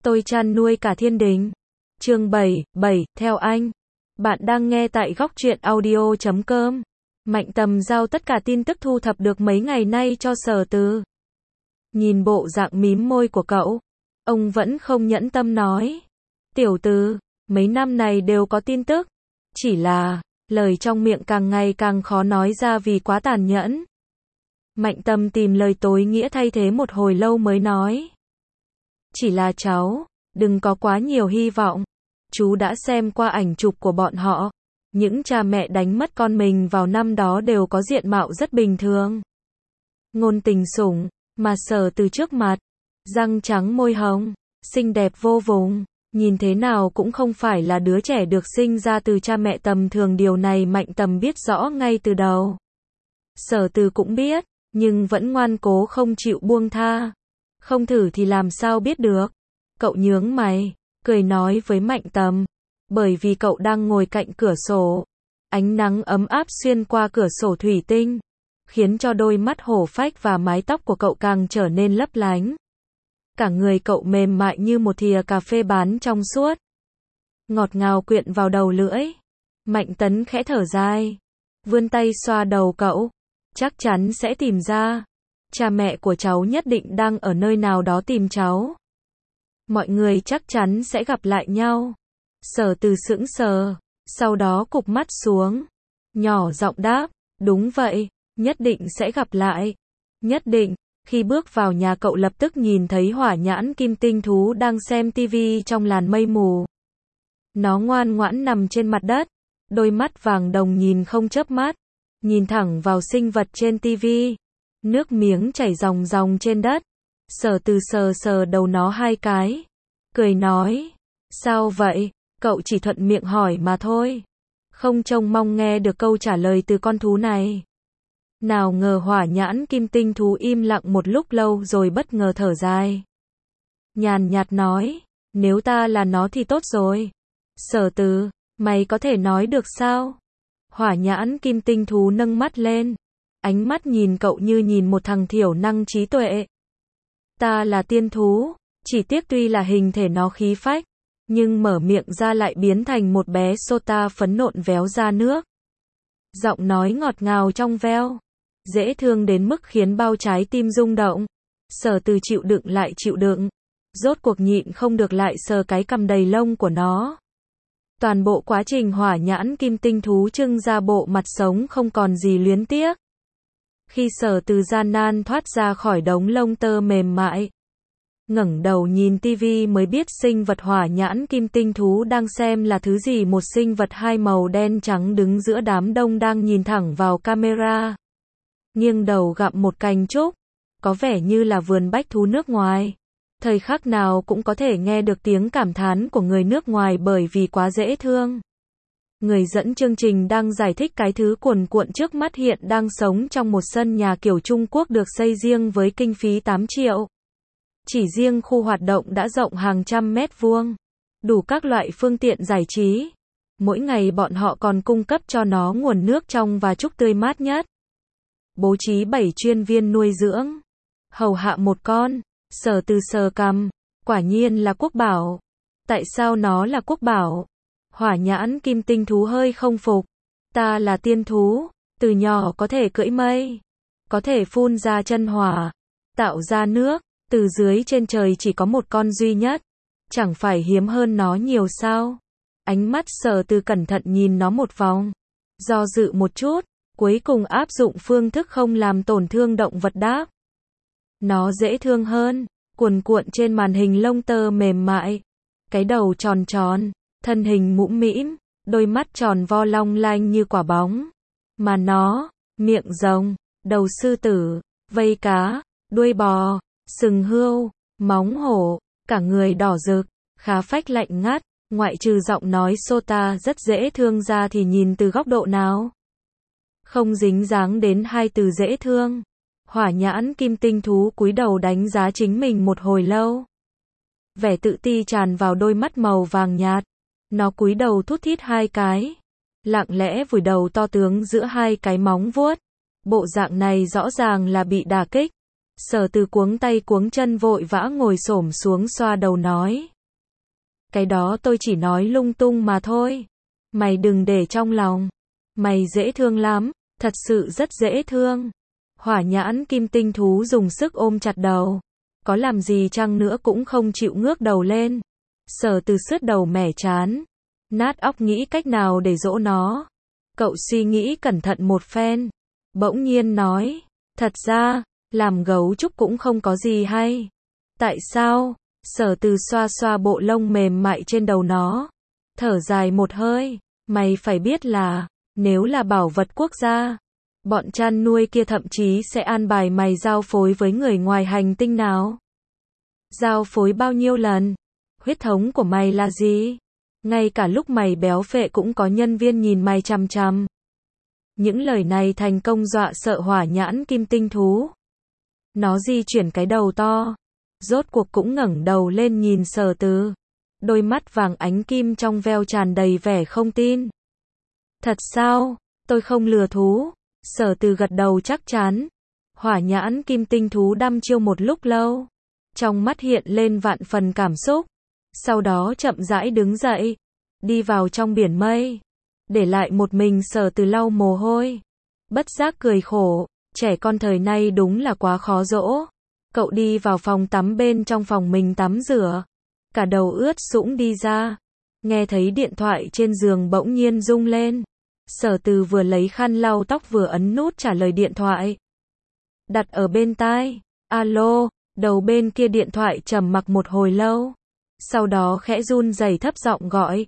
Tôi chăn nuôi cả thiên đình. Chương 7, theo anh. Bạn đang nghe tại góc truyện audio.com. Mạnh Tầm giao tất cả tin tức thu thập được mấy ngày nay cho Sở Từ. Nhìn bộ dạng mím môi của cậu, ông vẫn không nhẫn tâm nói. Tiểu Từ, mấy năm này đều có tin tức. Chỉ là, lời trong miệng càng ngày càng khó nói ra vì quá tàn nhẫn. Mạnh Tầm tìm lời tối nghĩa thay thế một hồi lâu mới nói. Chỉ là cháu, đừng có quá nhiều hy vọng. Chú đã xem qua ảnh chụp của bọn họ. Những cha mẹ đánh mất con mình vào năm đó đều có diện mạo rất bình thường. Ngôn tình sủng, mà Sở Từ trước mặt. Răng trắng môi hồng, xinh đẹp vô vùng. Nhìn thế nào cũng không phải là đứa trẻ được sinh ra từ cha mẹ tầm thường, điều này Mạnh Tầm biết rõ ngay từ đầu. Sở Từ cũng biết, nhưng vẫn ngoan cố không chịu buông tha. Không thử thì làm sao biết được. Cậu nhướng mày, cười nói với Mạnh Tầm. Bởi vì cậu đang ngồi cạnh cửa sổ. Ánh nắng ấm áp xuyên qua cửa sổ thủy tinh, khiến cho đôi mắt hổ phách và mái tóc của cậu càng trở nên lấp lánh. Cả người cậu mềm mại như một thìa cà phê bán trong suốt. Ngọt ngào quyện vào đầu lưỡi. Mạnh Tấn khẽ thở dài, vươn tay xoa đầu cậu. Chắc chắn sẽ tìm ra. Cha mẹ của cháu nhất định đang ở nơi nào đó tìm cháu. Mọi người chắc chắn sẽ gặp lại nhau. Sở Từ sững sờ, sau đó cụp mắt xuống. Nhỏ giọng đáp, đúng vậy, nhất định sẽ gặp lại. Nhất định. Khi bước vào nhà cậu lập tức nhìn thấy Hỏa Nhãn Kim Tinh Thú đang xem tivi trong làn mây mù. Nó ngoan ngoãn nằm trên mặt đất, đôi mắt vàng đồng nhìn không chớp mắt, nhìn thẳng vào sinh vật trên tivi. Nước miếng chảy ròng ròng trên đất. Sở Từ sờ sờ đầu nó hai cái, cười nói, sao vậy? Cậu chỉ thuận miệng hỏi mà thôi, không trông mong nghe được câu trả lời từ con thú này. Nào ngờ Hỏa Nhãn Kim Tinh Thú im lặng một lúc lâu rồi bất ngờ thở dài. Nhàn nhạt nói, nếu ta là nó thì tốt rồi. Sở Từ, mày có thể nói được sao? Hỏa Nhãn Kim Tinh Thú nâng mắt lên, ánh mắt nhìn cậu như nhìn một thằng thiểu năng trí tuệ. Ta là tiên thú, chỉ tiếc tuy là hình thể nó khí phách, nhưng mở miệng ra lại biến thành một bé sota phấn nộn véo ra nước. Giọng nói ngọt ngào trong veo, dễ thương đến mức khiến bao trái tim rung động. Sở Từ chịu đựng lại chịu đựng, rốt cuộc nhịn không được lại sờ cái cằm đầy lông của nó. Toàn bộ quá trình Hỏa Nhãn Kim Tinh Thú trưng ra bộ mặt sống không còn gì luyến tiếc. Khi Sở Từ gian nan thoát ra khỏi đống lông tơ mềm mại, ngẩng đầu nhìn tivi mới biết sinh vật Hỏa Nhãn Kim Tinh Thú đang xem là thứ gì. Một sinh vật hai màu đen trắng đứng giữa đám đông đang nhìn thẳng vào camera, nghiêng đầu gặm một cành trúc, có vẻ như là vườn bách thú nước ngoài. Thời khắc nào cũng có thể nghe được tiếng cảm thán của người nước ngoài bởi vì quá dễ thương. Người dẫn chương trình đang giải thích cái thứ cuồn cuộn trước mắt hiện đang sống trong một sân nhà kiểu Trung Quốc được xây riêng với kinh phí 8 triệu. Chỉ riêng khu hoạt động đã rộng hàng trăm mét vuông, đủ các loại phương tiện giải trí. Mỗi ngày bọn họ còn cung cấp cho nó nguồn nước trong và trúc tươi mát nhất. Bố trí 7 chuyên viên nuôi dưỡng, hầu hạ một con. Sở Từ sờ cằm, quả nhiên là quốc bảo. Tại sao nó là quốc bảo? Hỏa Nhãn Kim Tinh Thú hơi không phục. Ta là tiên thú, từ nhỏ có thể cưỡi mây, có thể phun ra chân hỏa, tạo ra nước, từ dưới trên trời chỉ có một con duy nhất. Chẳng phải hiếm hơn nó nhiều sao? Ánh mắt Sở Từ cẩn thận nhìn nó một vòng, do dự một chút, cuối cùng áp dụng phương thức không làm tổn thương động vật đáp. Nó dễ thương hơn, cuồn cuộn trên màn hình lông tơ mềm mại. Cái đầu tròn tròn, thân hình mũm mĩm, đôi mắt tròn vo long lanh như quả bóng. Mà nó, miệng rồng, đầu sư tử, vây cá, đuôi bò, sừng hươu, móng hổ, cả người đỏ rực, khá phách lạnh ngắt. Ngoại trừ giọng nói sota rất dễ thương ra thì nhìn từ góc độ nào không dính dáng đến hai từ dễ thương. Hỏa Nhãn Kim Tinh Thú cúi đầu đánh giá chính mình một hồi lâu. Vẻ tự ti tràn vào đôi mắt màu vàng nhạt. Nó cúi đầu thút thít hai cái, lặng lẽ vùi đầu to tướng giữa hai cái móng vuốt. Bộ dạng này rõ ràng là bị đả kích. Sở Từ cuống tay cuống chân vội vã ngồi xổm xuống xoa đầu nói. Cái đó tôi chỉ nói lung tung mà thôi. Mày đừng để trong lòng. Mày dễ thương lắm, thật sự rất dễ thương. Hỏa nhãn kim tinh thú dùng sức ôm chặt đầu. Có làm gì chăng nữa cũng không chịu ngước đầu lên. Sở Từ sứt đầu mẻ chán. Nát óc nghĩ cách nào để dỗ nó. Cậu suy nghĩ cẩn thận một phen. Bỗng nhiên nói. Thật ra, làm gấu trúc cũng không có gì hay. Tại sao? Sở Từ xoa xoa bộ lông mềm mại trên đầu nó. Thở dài một hơi. Mày phải biết là, nếu là bảo vật quốc gia, bọn chăn nuôi kia thậm chí sẽ an bài mày giao phối với người ngoài hành tinh nào. Giao phối bao nhiêu lần? Huyết thống của mày là gì? Ngay cả lúc mày béo phệ cũng có nhân viên nhìn mày chằm chằm. Những lời này thành công dọa sợ hỏa nhãn kim tinh thú. Nó di chuyển cái đầu to. Rốt cuộc cũng ngẩng đầu lên nhìn Sở Từ. Đôi mắt vàng ánh kim trong veo tràn đầy vẻ không tin. Thật sao? Tôi không lừa thú. Sở Từ gật đầu chắc chắn. Hỏa nhãn kim tinh thú đăm chiêu một lúc lâu. Trong mắt hiện lên vạn phần cảm xúc. Sau đó chậm rãi đứng dậy. Đi vào trong biển mây. Để lại một mình Sở Từ lau mồ hôi. Bất giác cười khổ. Trẻ con thời nay đúng là quá khó dỗ. Cậu đi vào phòng tắm bên trong phòng mình tắm rửa. Cả đầu ướt sũng đi ra. Nghe thấy điện thoại trên giường bỗng nhiên rung lên. Sở Từ vừa lấy khăn lau tóc vừa ấn nút trả lời điện thoại. Đặt ở bên tai. Alo, đầu bên kia điện thoại trầm mặc một hồi lâu. Sau đó khẽ run rẩy thấp giọng gọi.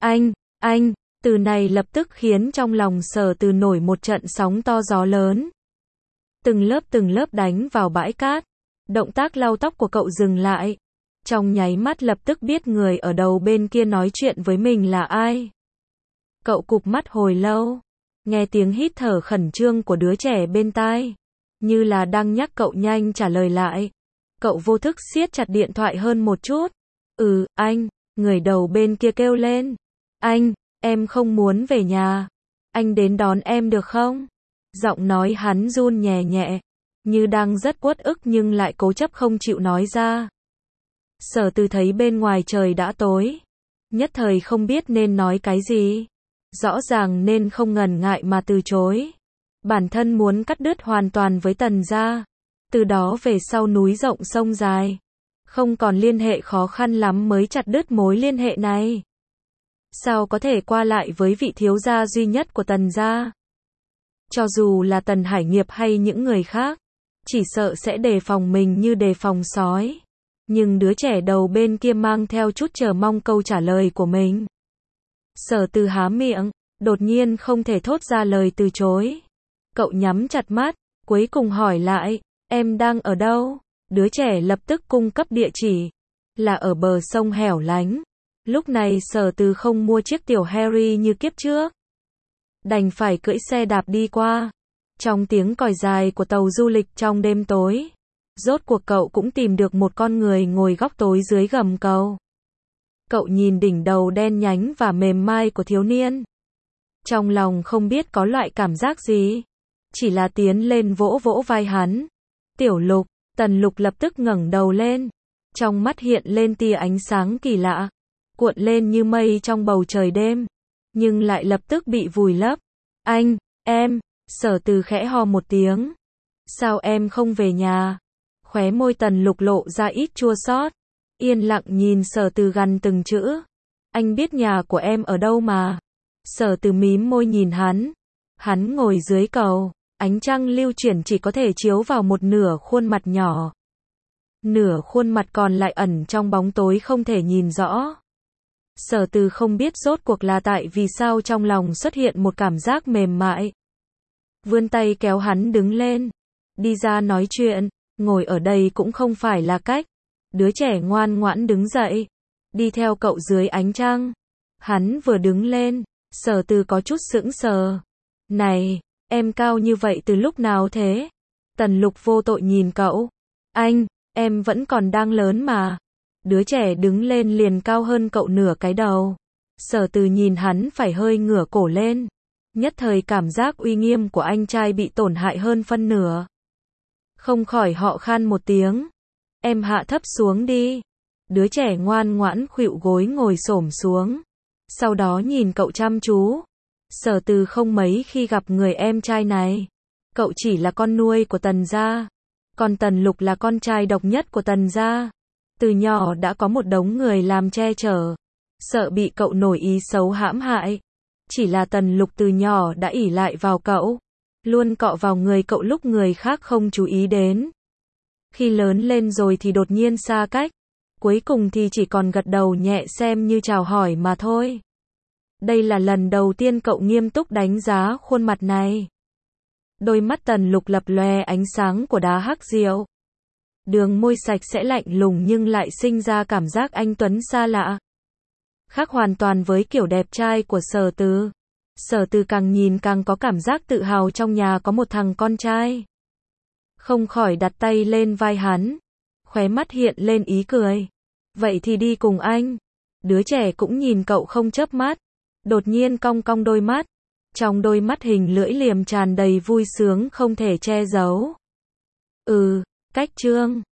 Anh, từ này lập tức khiến trong lòng Sở Từ nổi một trận sóng to gió lớn. Từng lớp đánh vào bãi cát. Động tác lau tóc của cậu dừng lại. Trong nháy mắt lập tức biết người ở đầu bên kia nói chuyện với mình là ai. Cậu cụp mắt hồi lâu. Nghe tiếng hít thở khẩn trương của đứa trẻ bên tai. Như là đang nhắc cậu nhanh trả lời lại. Cậu vô thức siết chặt điện thoại hơn một chút. Anh, người đầu bên kia kêu lên. Anh, em không muốn về nhà. Anh đến đón em được không? Giọng nói hắn run nhẹ nhẹ. Như đang rất uất ức nhưng lại cố chấp không chịu nói ra. Sở Từ thấy bên ngoài trời đã tối. Nhất thời không biết nên nói cái gì. Rõ ràng nên không ngần ngại mà từ chối. Bản thân muốn cắt đứt hoàn toàn với Tần gia. Từ đó về sau núi rộng sông dài. Không còn liên hệ khó khăn lắm mới chặt đứt mối liên hệ này. Sao có thể qua lại với vị thiếu gia duy nhất của Tần gia? Cho dù là Tần Hải Nghiệp hay những người khác, chỉ sợ sẽ đề phòng mình như đề phòng sói. Nhưng đứa trẻ đầu bên kia mang theo chút chờ mong câu trả lời của mình. Sở Từ há miệng, đột nhiên không thể thốt ra lời từ chối. Cậu nhắm chặt mắt, cuối cùng hỏi lại, em đang ở đâu? Đứa trẻ lập tức cung cấp địa chỉ, là ở bờ sông hẻo lánh. Lúc này Sở Từ không mua chiếc tiểu Harry như kiếp trước. Đành phải cưỡi xe đạp đi qua. Trong tiếng còi dài của tàu du lịch trong đêm tối. Rốt cuộc cậu cũng tìm được một con người ngồi góc tối dưới gầm cầu. Cậu nhìn đỉnh đầu đen nhánh và mềm mại của thiếu niên. Trong lòng không biết có loại cảm giác gì. Chỉ là tiến lên vỗ vỗ vai hắn. Tiểu Lục, Tần Lục lập tức ngẩng đầu lên. Trong mắt hiện lên tia ánh sáng kỳ lạ. Cuộn lên như mây trong bầu trời đêm. Nhưng lại lập tức bị vùi lấp. Em, Sở Từ khẽ ho một tiếng. Sao em không về nhà? Khóe môi Tần Lục lộ ra ít chua xót. Yên lặng nhìn Sở Từ gằn từng chữ. Anh biết nhà của em ở đâu mà. Sở Từ mím môi nhìn hắn. Hắn ngồi dưới cầu. Ánh trăng lưu chuyển chỉ có thể chiếu vào một nửa khuôn mặt nhỏ. Nửa khuôn mặt còn lại ẩn trong bóng tối không thể nhìn rõ. Sở Từ không biết rốt cuộc là tại vì sao trong lòng xuất hiện một cảm giác mềm mại. Vươn tay kéo hắn đứng lên. Đi ra nói chuyện, ngồi ở đây cũng không phải là cách. Đứa trẻ ngoan ngoãn đứng dậy. Đi theo cậu dưới ánh trăng. Hắn vừa đứng lên, Sở Từ có chút sững sờ. Này, em cao như vậy từ lúc nào thế? Tần Lục vô tội nhìn cậu. Em vẫn còn đang lớn mà. Đứa trẻ đứng lên liền cao hơn cậu nửa cái đầu. Sở Từ nhìn hắn phải hơi ngửa cổ lên. Nhất thời cảm giác uy nghiêm của anh trai bị tổn hại hơn phân nửa. Không khỏi họ khan một tiếng. Em hạ thấp xuống đi. Đứa trẻ ngoan ngoãn khuỵu gối ngồi xổm xuống. Sau đó nhìn cậu chăm chú. Sở Từ không mấy khi gặp người em trai này. Cậu chỉ là con nuôi của Tần gia. Còn Tần Lục là con trai độc nhất của Tần gia. Từ nhỏ đã có một đống người làm che chở. Sợ bị cậu nổi ý xấu hãm hại. Chỉ là Tần Lục từ nhỏ đã ỷ lại vào cậu. Luôn cọ vào người cậu lúc người khác không chú ý đến. Khi lớn lên rồi thì đột nhiên xa cách. Cuối cùng thì chỉ còn gật đầu nhẹ xem như chào hỏi mà thôi. Đây là lần đầu tiên cậu nghiêm túc đánh giá khuôn mặt này. Đôi mắt Tần Lục lập lòe ánh sáng của đá hắc rượu. Đường môi sạch sẽ lạnh lùng nhưng lại sinh ra cảm giác anh tuấn xa lạ. Khác hoàn toàn với kiểu đẹp trai của Sở Từ. Sở Từ càng nhìn càng có cảm giác tự hào trong nhà có một thằng con trai. Không khỏi đặt tay lên vai hắn. Khóe mắt hiện lên ý cười. Vậy thì đi cùng anh. Đứa trẻ cũng nhìn cậu không chớp mắt. Đột nhiên cong cong đôi mắt. Trong đôi mắt hình lưỡi liềm tràn đầy vui sướng không thể che giấu. Cách Trương.